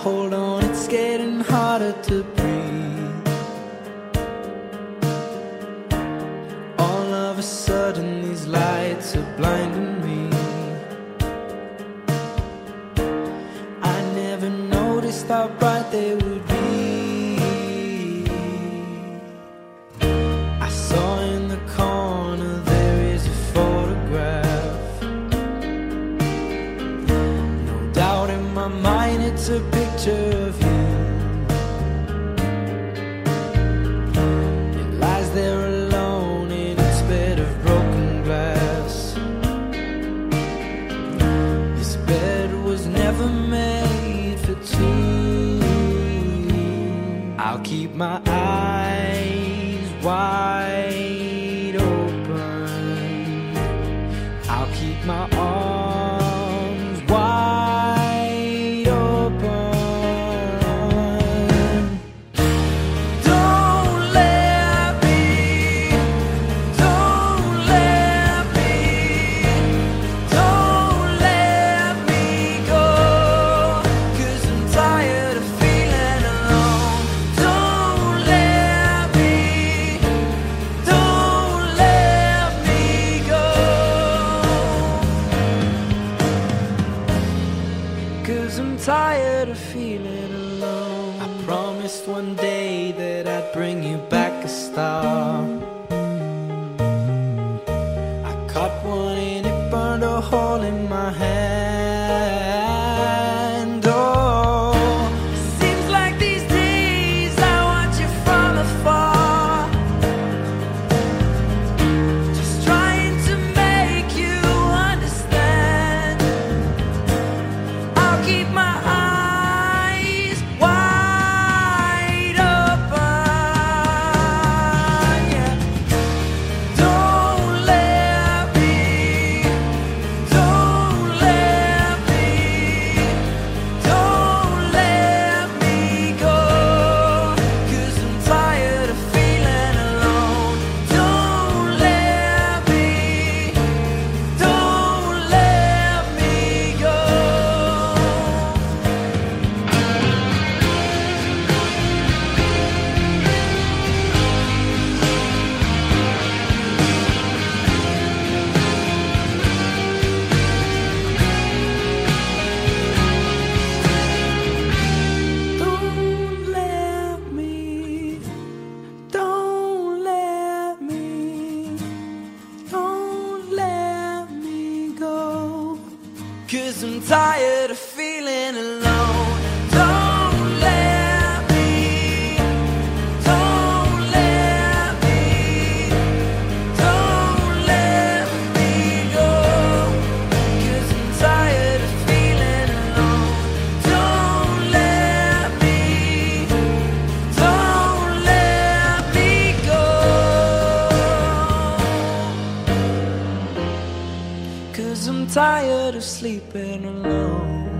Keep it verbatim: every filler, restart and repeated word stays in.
hold on, it's getting harder to breathe. All of a sudden these lights are blinding me. I never noticed how bright they would be. I saw in the corner there is a photograph. No doubt in my mind it's a picture of you. It lies there alone in its bed of broken glass. This bed was never made for two. I'll keep my eyes wide open. I'll keep my arms wide open. Don't let me, don't let me, don't let me go. 'Cause I'm tired of feeling alone. Don't let me, don't let me go. 'Cause I'm tired of feeling alone. I promised one day that I'd bring you back a star. I caught one and it burned a hole in my hand. Oh, seems like these days I watch you from afar, just trying to make you understand. I'll keep my eyes wide open, yeah. Don't let me, don't let me, don't let me go. 'Cause I'm tired of feeling alone. Don't let me, don't let me go. Don't let me, don't let me, don't let me go. 'Cause I'm tired of feeling alone. Don't let me, don't let me, don't let me go. 'Cause I'm tired of feeling alone. Don't let me, don't let me go. 'Cause I'm tired of sleeping alone.